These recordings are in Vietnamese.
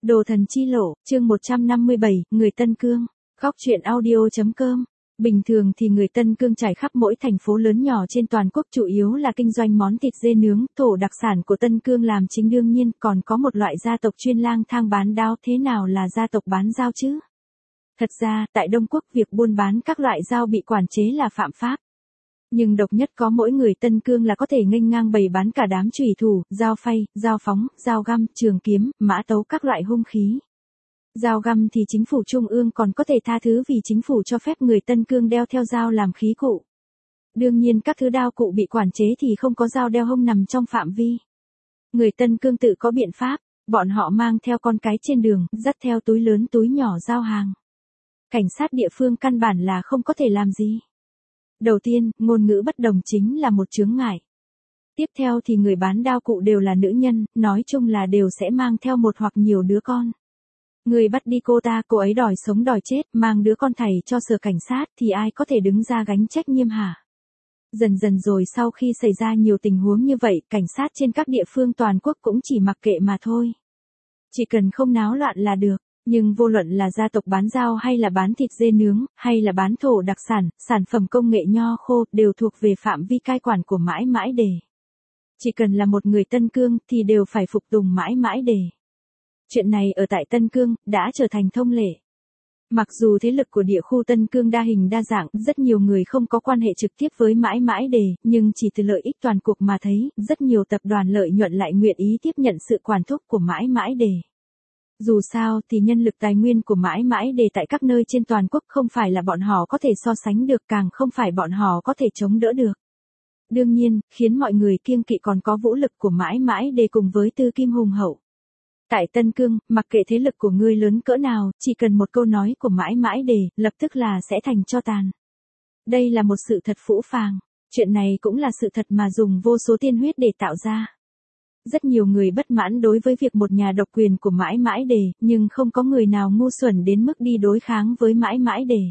Đồ thần chi lộ, chương 157, người Tân Cương. Góc truyện audio.com. Bình thường thì người Tân Cương trải khắp mỗi thành phố lớn nhỏ trên toàn quốc chủ yếu là kinh doanh món thịt dê nướng, thổ đặc sản của Tân Cương làm chính đương nhiên còn có một loại gia tộc chuyên lang thang bán đao. Thế nào là gia tộc bán dao chứ? Thật ra, tại Đông Quốc việc buôn bán các loại dao bị quản chế là phạm pháp. Nhưng độc nhất có mỗi người Tân Cương là có thể nghênh ngang bày bán cả đám chủy thủ, dao phay, dao phóng, dao găm, trường kiếm, mã tấu các loại hung khí. Dao găm thì chính phủ trung ương còn có thể tha thứ vì chính phủ cho phép người Tân Cương đeo theo dao làm khí cụ. Đương nhiên các thứ đao cụ bị quản chế thì không có dao đeo hông nằm trong phạm vi. Người Tân Cương tự có biện pháp, bọn họ mang theo con cái trên đường, dắt theo túi lớn túi nhỏ giao hàng. Cảnh sát địa phương căn bản là không có thể làm gì. Đầu tiên, ngôn ngữ bất đồng chính là một chướng ngại. Tiếp theo thì người bán đao cụ đều là nữ nhân, nói chung là đều sẽ mang theo một hoặc nhiều đứa con. Người bắt đi cô ta, cô ấy đòi sống đòi chết, mang đứa con thầy cho sở cảnh sát thì ai có thể đứng ra gánh trách nhiệm hả? Dần dần rồi sau khi xảy ra nhiều tình huống như vậy, cảnh sát trên các địa phương toàn quốc cũng chỉ mặc kệ mà thôi. Chỉ cần không náo loạn là được. Nhưng vô luận là gia tộc bán dao hay là bán thịt dê nướng, hay là bán thổ đặc sản, sản phẩm công nghệ nho khô, đều thuộc về phạm vi cai quản của mãi mãi đề. Chỉ cần là một người Tân Cương thì đều phải phục tùng mãi mãi đề. Chuyện này ở tại Tân Cương đã trở thành thông lệ. Mặc dù thế lực của địa khu Tân Cương đa hình đa dạng, rất nhiều người không có quan hệ trực tiếp với mãi mãi đề, nhưng chỉ từ lợi ích toàn cục mà thấy, rất nhiều tập đoàn lợi nhuận lại nguyện ý tiếp nhận sự quản thúc của mãi mãi đề. Dù sao thì nhân lực tài nguyên của mãi mãi đề tại các nơi trên toàn quốc không phải là bọn họ có thể so sánh được, càng không phải bọn họ có thể chống đỡ được. Đương nhiên, khiến mọi người kiêng kỵ còn có vũ lực của mãi mãi đề cùng với tư kim hùng hậu. Tại Tân Cương, mặc kệ thế lực của ngươi lớn cỡ nào, chỉ cần một câu nói của mãi mãi đề, lập tức là sẽ thành tro tàn. Đây là một sự thật phũ phàng. Chuyện này cũng là sự thật mà dùng vô số tiên huyết để tạo ra. Rất nhiều người bất mãn đối với việc một nhà độc quyền của mãi mãi đề, nhưng không có người nào ngu xuẩn đến mức đi đối kháng với mãi mãi đề.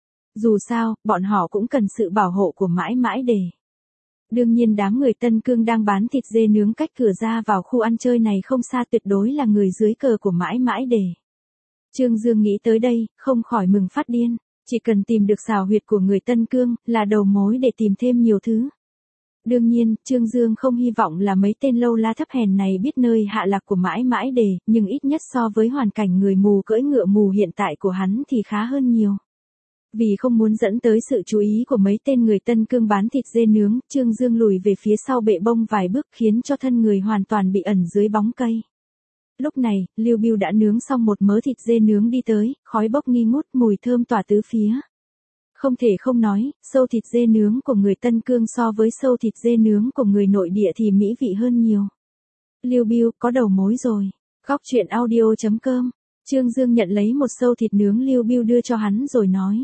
Dù sao, bọn họ cũng cần sự bảo hộ của mãi mãi đề. Đương nhiên đám người Tân Cương đang bán thịt dê nướng cách cửa ra vào khu ăn chơi này không xa tuyệt đối là người dưới cờ của mãi mãi đề. Trương Dương nghĩ tới đây, không khỏi mừng phát điên. Chỉ cần tìm được xào huyệt của người Tân Cương, là đầu mối để tìm thêm nhiều thứ. Đương nhiên, Trương Dương không hy vọng là mấy tên lâu la thấp hèn này biết nơi hạ lạc của mãi mãi đề, nhưng ít nhất so với hoàn cảnh người mù cưỡi ngựa mù hiện tại của hắn thì khá hơn nhiều. Vì không muốn dẫn tới sự chú ý của mấy tên người Tân Cương bán thịt dê nướng, Trương Dương lùi về phía sau bệ bông vài bước khiến cho thân người hoàn toàn bị ẩn dưới bóng cây. Lúc này, Lưu Bưu đã nướng xong một mớ thịt dê nướng đi tới, khói bốc nghi ngút, mùi thơm tỏa tứ phía. Không thể không nói, sâu thịt dê nướng của người Tân Cương so với sâu thịt dê nướng của người nội địa thì mỹ vị hơn nhiều. Lưu Bưu, có đầu mối rồi. Góc truyện audio.com. Trương Dương nhận lấy một sâu thịt nướng Lưu Bưu đưa cho hắn rồi nói.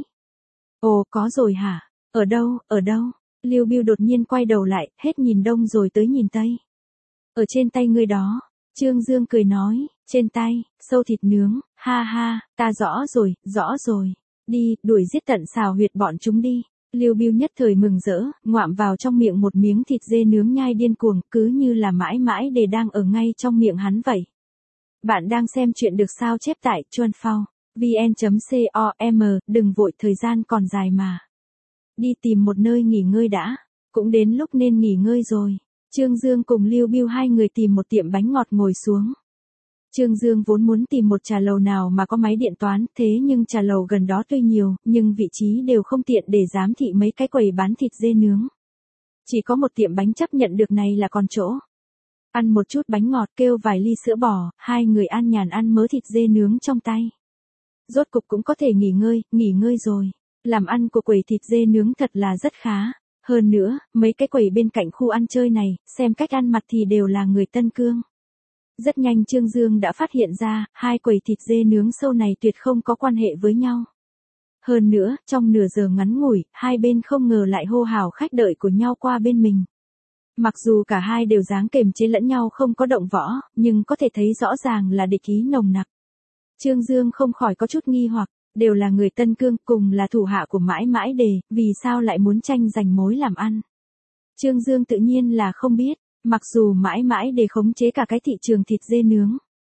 Ồ, có rồi hả? Ở đâu, ở đâu? Lưu Bưu đột nhiên quay đầu lại, hết nhìn đông rồi tới nhìn tây. Ở trên tay ngươi đó. Trương Dương cười nói, trên tay, sâu thịt nướng, ha ha, ta rõ rồi. Đi, đuổi giết tận xào huyệt bọn chúng đi. Lưu Bưu nhất thời mừng rỡ, ngoạm vào trong miệng một miếng thịt dê nướng nhai điên cuồng, cứ như là mãi mãi đề đang ở ngay trong miệng hắn vậy. Bạn đang xem chuyện được sao chép tại Chuanphao, vn.com, đừng vội thời gian còn dài mà. Đi tìm một nơi nghỉ ngơi đã, cũng đến lúc nên nghỉ ngơi rồi. Trương Dương cùng Lưu Bưu hai người tìm một tiệm bánh ngọt ngồi xuống. Trương Dương vốn muốn tìm một trà lầu nào mà có máy điện toán, thế nhưng trà lầu gần đó tuy nhiều, nhưng vị trí đều không tiện để giám thị mấy cái quầy bán thịt dê nướng. Chỉ có một tiệm bánh chấp nhận được này là còn chỗ. Ăn một chút bánh ngọt kêu vài ly sữa bò, hai người an nhàn ăn mớ thịt dê nướng trong tay. Rốt cục cũng có thể nghỉ ngơi rồi. Làm ăn của quầy thịt dê nướng thật là rất khá. Hơn nữa, mấy cái quầy bên cạnh khu ăn chơi này, xem cách ăn mặc thì đều là người Tân Cương. Rất nhanh Trương Dương đã phát hiện ra, hai quầy thịt dê nướng sâu này tuyệt không có quan hệ với nhau. Hơn nữa, trong nửa giờ ngắn ngủi, hai bên không ngờ lại hô hào khách đợi của nhau qua bên mình. Mặc dù cả hai đều dáng kềm chế lẫn nhau không có động võ, nhưng có thể thấy rõ ràng là địch ý nồng nặc. Trương Dương không khỏi có chút nghi hoặc, đều là người Tân Cương cùng là thủ hạ của mãi mãi đề, vì sao lại muốn tranh giành mối làm ăn. Trương Dương tự nhiên là không biết. Mặc dù mãi mãi để khống chế cả cái thị trường thịt dê nướng.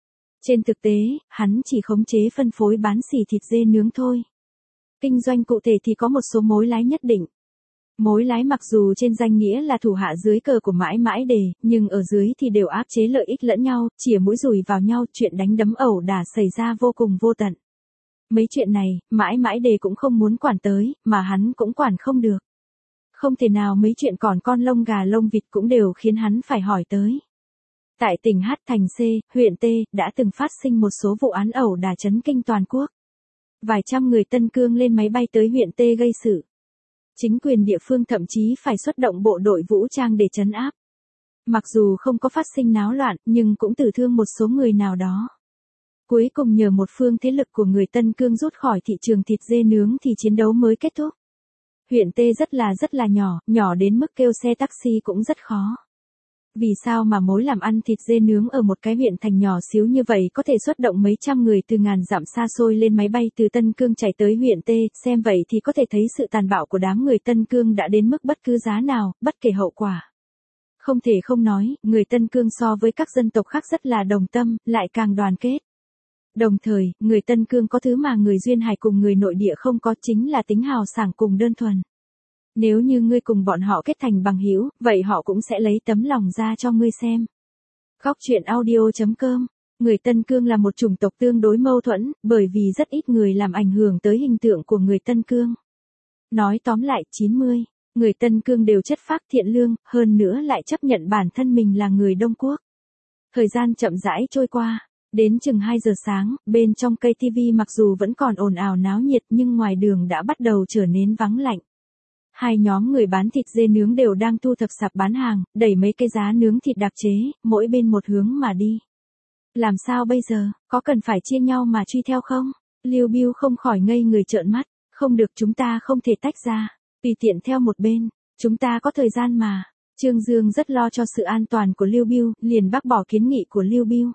Trên thực tế, hắn chỉ khống chế phân phối bán xỉ thịt dê nướng thôi. Kinh doanh cụ thể thì có một số mối lái nhất định. Mối lái mặc dù trên danh nghĩa là thủ hạ dưới cờ của Mãi Mãi Đề, nhưng ở dưới thì đều áp chế lợi ích lẫn nhau, chĩa mũi dùi vào nhau, chuyện đánh đấm ẩu đả xảy ra vô cùng vô tận. Mấy chuyện này, Mãi Mãi Đề cũng không muốn quản tới, mà hắn cũng quản không được. Không thể nào mấy chuyện còn con lông gà lông vịt cũng đều khiến hắn phải hỏi tới. Tại tỉnh H thành C, huyện T, đã từng phát sinh một số vụ án ẩu đả chấn kinh toàn quốc. Vài trăm người Tân Cương lên máy bay tới huyện T gây sự. Chính quyền địa phương thậm chí phải xuất động bộ đội vũ trang để trấn áp. Mặc dù không có phát sinh náo loạn, nhưng cũng tử thương một số người nào đó. Cuối cùng nhờ một phương thế lực của người Tân Cương rút khỏi thị trường thịt dê nướng thì chiến đấu mới kết thúc. Huyện T rất là nhỏ, nhỏ đến mức kêu xe taxi cũng rất khó. Vì sao mà mối làm ăn thịt dê nướng ở một cái huyện thành nhỏ xíu như vậy có thể xuất động mấy trăm người từ ngàn dặm xa xôi lên máy bay từ Tân Cương chạy tới huyện T, xem vậy thì có thể thấy sự tàn bạo của đám người Tân Cương đã đến mức bất cứ giá nào, bất kể hậu quả. Không thể không nói, người Tân Cương so với các dân tộc khác rất là đồng tâm, lại càng đoàn kết. Đồng thời, người Tân Cương có thứ mà người duyên hải cùng người nội địa không có, chính là tính hào sảng cùng đơn thuần. Nếu như ngươi cùng bọn họ kết thành bằng hữu, vậy họ cũng sẽ lấy tấm lòng ra cho ngươi xem. Góc truyện audio.com. Người Tân Cương là một chủng tộc tương đối mâu thuẫn, bởi vì rất ít người làm ảnh hưởng tới hình tượng của người Tân Cương. Nói tóm lại, 90, người Tân Cương đều chất phác thiện lương, hơn nữa lại chấp nhận bản thân mình là người Đông Quốc. Thời gian chậm rãi trôi qua. Đến chừng 2 giờ sáng, bên trong cây TV mặc dù vẫn còn ồn ào náo nhiệt nhưng ngoài đường đã bắt đầu trở nên vắng lạnh. Hai nhóm người bán thịt dê nướng đều đang thu thập sạp bán hàng, đẩy mấy cái giá nướng thịt đặc chế, mỗi bên một hướng mà đi. Làm sao bây giờ, có cần phải chia nhau mà truy theo không? Lưu Bưu không khỏi ngây người trợn mắt, không được, chúng ta không thể tách ra, tùy tiện theo một bên, chúng ta có thời gian mà. Trương Dương rất lo cho sự an toàn của Lưu Bưu, liền bác bỏ kiến nghị của Lưu Bưu.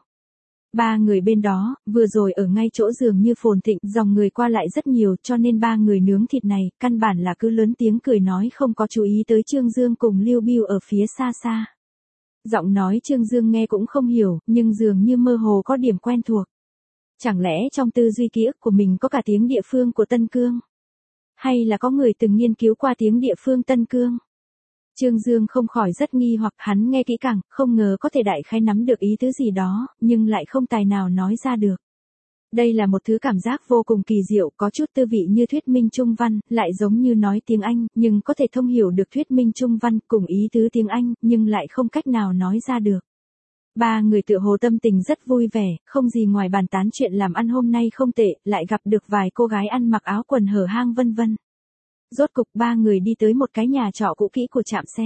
Ba người bên đó, vừa rồi ở ngay chỗ dường như phồn thịnh, dòng người qua lại rất nhiều cho nên ba người nướng thịt này, căn bản là cứ lớn tiếng cười nói không có chú ý tới Trương Dương cùng Lưu Bưu ở phía xa xa. Giọng nói Trương Dương nghe cũng không hiểu, nhưng dường như mơ hồ có điểm quen thuộc. Chẳng lẽ trong tư duy ký ức của mình có cả tiếng địa phương của Tân Cương? Hay là có người từng nghiên cứu qua tiếng địa phương Tân Cương? Trương Dương không khỏi rất nghi hoặc, hắn nghe kỹ càng, không ngờ có thể đại khái nắm được ý tứ gì đó, nhưng lại không tài nào nói ra được. Đây là một thứ cảm giác vô cùng kỳ diệu, có chút tư vị như thuyết minh Trung văn, lại giống như nói tiếng Anh, nhưng có thể thông hiểu được thuyết minh Trung văn cùng ý tứ tiếng Anh, nhưng lại không cách nào nói ra được. Ba người tựa hồ tâm tình rất vui vẻ, không gì ngoài bàn tán chuyện làm ăn hôm nay không tệ, lại gặp được vài cô gái ăn mặc áo quần hở hang vân vân. Rốt cục ba người đi tới một cái nhà trọ cũ kỹ của trạm xe.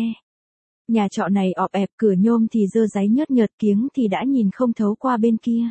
Nhà trọ này ọp ẹp, cửa nhôm thì dơ dáy nhớt nhợt, kiếng thì đã nhìn không thấu qua bên kia.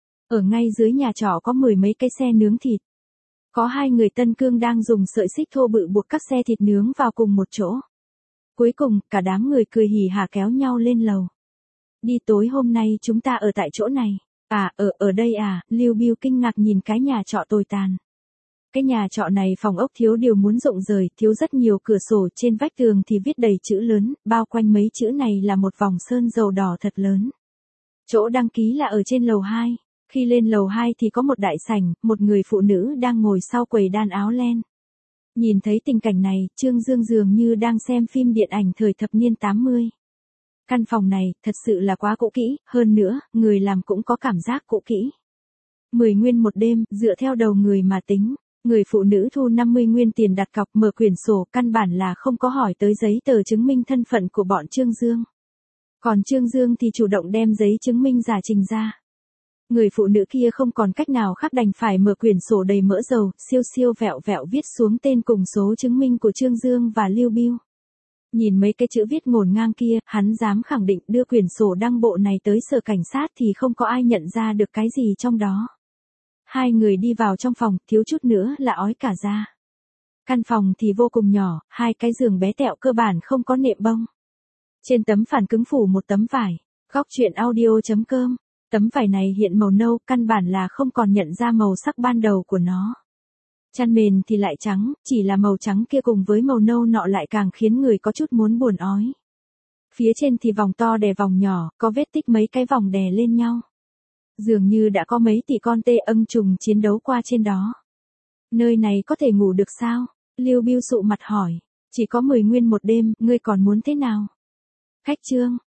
Ở ngay dưới nhà trọ có 10 mấy cái xe nướng thịt. Có hai người Tân Cương đang dùng sợi xích thô bự buộc các xe thịt nướng vào cùng một chỗ. Cuối cùng, cả đám người cười hì hả kéo nhau lên lầu. Đi, tối hôm nay chúng ta ở tại chỗ này. À, ở đây à? Lưu Bưu kinh ngạc nhìn cái nhà trọ tồi tàn. Cái nhà trọ này phòng ốc thiếu điều muốn rụng rời, thiếu rất nhiều cửa sổ, trên vách tường thì viết đầy chữ lớn, bao quanh mấy chữ này là một vòng sơn dầu đỏ thật lớn. Chỗ đăng ký là ở trên lầu 2. Khi lên lầu 2 thì có một đại sảnh, một người phụ nữ đang ngồi sau quầy đan áo len. Nhìn thấy tình cảnh này, Trương Dương dường như đang xem phim điện ảnh thời thập niên 80. Căn phòng này, thật sự là quá cũ kỹ, hơn nữa, người làm cũng có cảm giác cũ kỹ. 10 nguyên một đêm, dựa theo đầu người mà tính. Người phụ nữ thu 50 nguyên tiền đặt cọc, mở quyển sổ, căn bản là không có hỏi tới giấy tờ chứng minh thân phận của bọn Trương Dương. Còn Trương Dương thì chủ động đem giấy chứng minh giả trình ra. Người phụ nữ kia không còn cách nào khác đành phải mở quyển sổ đầy mỡ dầu, siêu siêu vẹo vẹo viết xuống tên cùng số chứng minh của Trương Dương và Lưu Bưu. Nhìn mấy cái chữ viết ngổn ngang kia, hắn dám khẳng định đưa quyển sổ đăng bộ này tới sở cảnh sát thì không có ai nhận ra được cái gì trong đó. Hai người đi vào trong phòng, thiếu chút nữa là ói cả ra. Căn phòng thì vô cùng nhỏ, hai cái giường bé tẹo cơ bản không có nệm bông. Trên tấm phản cứng phủ một tấm vải. Góc truyện audio.com. Tấm vải này hiện màu nâu, căn bản là không còn nhận ra màu sắc ban đầu của nó. Chăn mền thì lại trắng, chỉ là màu trắng kia cùng với màu nâu nọ lại càng khiến người có chút muốn buồn ói. Phía trên thì vòng to đè vòng nhỏ, có vết tích mấy cái vòng đè lên nhau. Dường như đã có mấy tỷ con tê ưng trùng chiến đấu qua trên đó. Nơi này có thể ngủ được sao? Lưu Bưu sụ mặt hỏi. Chỉ có 10 nguyên một đêm, ngươi còn muốn thế nào? Khách Trương,